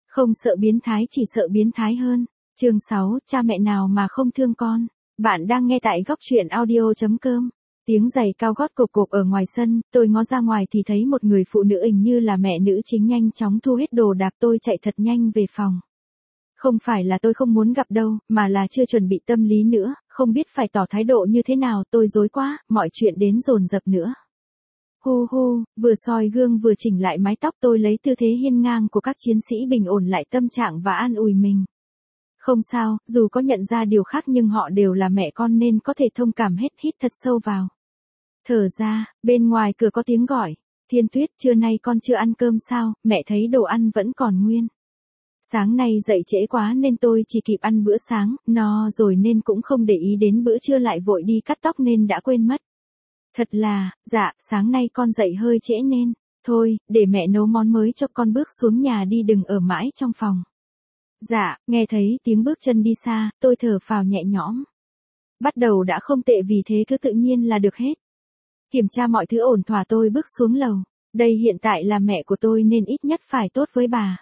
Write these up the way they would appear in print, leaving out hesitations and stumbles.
Không sợ biến thái chỉ sợ biến thái hơn. Chương 6, cha mẹ nào mà không thương con. Bạn đang nghe tại góc truyện audio.com. Tiếng giày cao gót cộp cộp ở ngoài sân, tôi ngó ra ngoài thì thấy một người phụ nữ hình như là mẹ nữ chính nhanh chóng thu hết đồ đạc, tôi chạy thật nhanh về phòng. Không phải là tôi không muốn gặp đâu, mà là chưa chuẩn bị tâm lý nữa, không biết phải tỏ thái độ như thế nào, tôi rối quá, mọi chuyện đến dồn dập nữa. Hu hu, vừa soi gương vừa chỉnh lại mái tóc, tôi lấy tư thế hiên ngang của các chiến sĩ bình ổn lại tâm trạng và an ủi mình. Không sao, dù có nhận ra điều khác nhưng họ đều là mẹ con nên có thể thông cảm hết, hít thật sâu vào. Thở ra, bên ngoài cửa có tiếng gọi. Thiên Tuyết, trưa nay con chưa ăn cơm sao, mẹ thấy đồ ăn vẫn còn nguyên. Sáng nay dậy trễ quá nên tôi chỉ kịp ăn bữa sáng, no rồi nên cũng không để ý đến bữa trưa, lại vội đi cắt tóc nên đã quên mất. Thật là, dạ, sáng nay con dậy hơi trễ nên, thôi, để mẹ nấu món mới cho con, bước xuống nhà đi, đừng ở mãi trong phòng. Dạ, nghe thấy tiếng bước chân đi xa, tôi thở phào nhẹ nhõm. Bắt đầu đã không tệ, vì thế cứ tự nhiên là được hết. Kiểm tra mọi thứ ổn thỏa tôi bước xuống lầu. Đây hiện tại là mẹ của tôi nên ít nhất phải tốt với bà.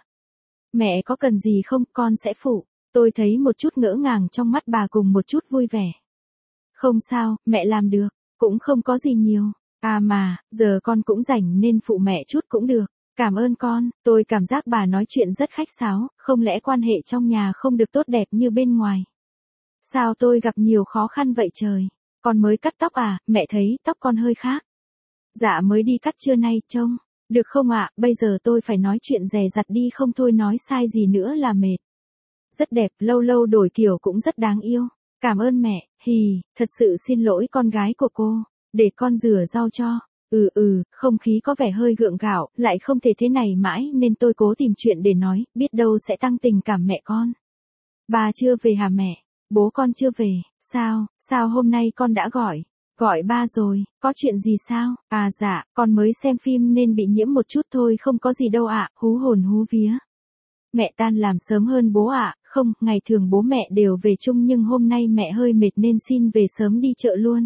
Mẹ có cần gì không, con sẽ phụ. Tôi thấy một chút ngỡ ngàng trong mắt bà cùng một chút vui vẻ. Không sao, mẹ làm được, cũng không có gì nhiều. À mà, giờ con cũng rảnh nên phụ mẹ chút cũng được. Cảm ơn con, tôi cảm giác bà nói chuyện rất khách sáo, không lẽ quan hệ trong nhà không được tốt đẹp như bên ngoài. Sao tôi gặp nhiều khó khăn vậy trời? Con mới cắt tóc à, mẹ thấy tóc con hơi khác. Dạ mới đi cắt trưa nay, trông được không ạ? Bây giờ tôi phải nói chuyện dè dặt đi, không thôi nói sai gì nữa là mệt. Rất đẹp, lâu lâu đổi kiểu cũng rất đáng yêu. Cảm ơn mẹ, hì, thật sự xin lỗi con gái của cô, để con rửa rau cho. Không khí có vẻ hơi gượng gạo, lại không thể thế này mãi nên tôi cố tìm chuyện để nói, biết đâu sẽ tăng tình cảm mẹ con. Bà chưa về hả mẹ? Bố con chưa về, sao hôm nay con đã gọi ba rồi, có chuyện gì sao? À dạ, con mới xem phim nên bị nhiễm một chút thôi, không có gì đâu ạ, hú hồn hú vía. Mẹ tan làm sớm hơn bố ạ, không, ngày thường bố mẹ đều về chung nhưng hôm nay mẹ hơi mệt nên xin về sớm đi chợ luôn.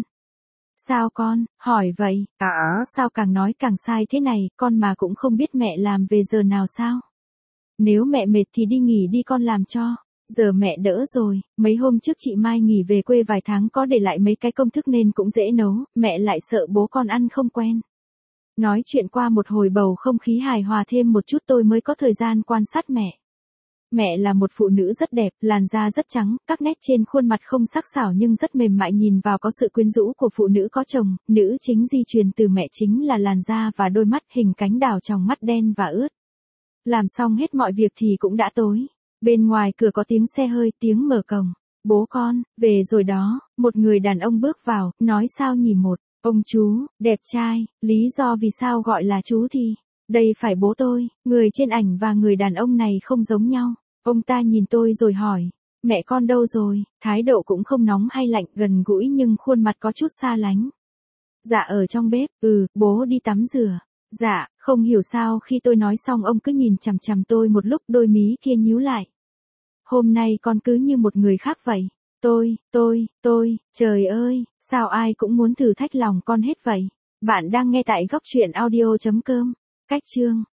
Sao con, hỏi vậy, sao càng nói càng sai thế này, con mà cũng không biết mẹ làm về giờ nào sao? Nếu mẹ mệt thì đi nghỉ đi, con làm cho. Giờ mẹ đỡ rồi, mấy hôm trước chị Mai nghỉ về quê vài tháng có để lại mấy cái công thức nên cũng dễ nấu, mẹ lại sợ bố con ăn không quen. Nói chuyện qua một hồi bầu không khí hài hòa thêm một chút, tôi mới có thời gian quan sát mẹ. Mẹ là một phụ nữ rất đẹp, làn da rất trắng, các nét trên khuôn mặt không sắc sảo nhưng rất mềm mại, nhìn vào có sự quyến rũ của phụ nữ có chồng. Nữ chính di truyền từ mẹ chính là làn da và đôi mắt hình cánh đào, tròng mắt đen và ướt. Làm xong hết mọi việc thì cũng đã tối. Bên ngoài cửa có tiếng xe hơi, tiếng mở cổng. Bố con, về rồi đó. Một người đàn ông bước vào, nói sao nhỉ? Ông chú, đẹp trai, lý do vì sao gọi là chú thì, đây phải bố tôi. Người trên ảnh và người đàn ông này không giống nhau. Ông ta nhìn tôi rồi hỏi, mẹ con đâu rồi? Thái độ cũng không nóng hay lạnh, gần gũi nhưng khuôn mặt có chút xa lánh. Dạ ở trong bếp, bố đi tắm rửa. Dạ, không hiểu sao khi tôi nói xong ông cứ nhìn chằm chằm tôi một lúc, đôi mí kia nhíu lại. Hôm nay con cứ như một người khác vậy. Tôi, trời ơi, sao ai cũng muốn thử thách lòng con hết vậy? Bạn đang nghe tại góc truyện audio.com. Cách chương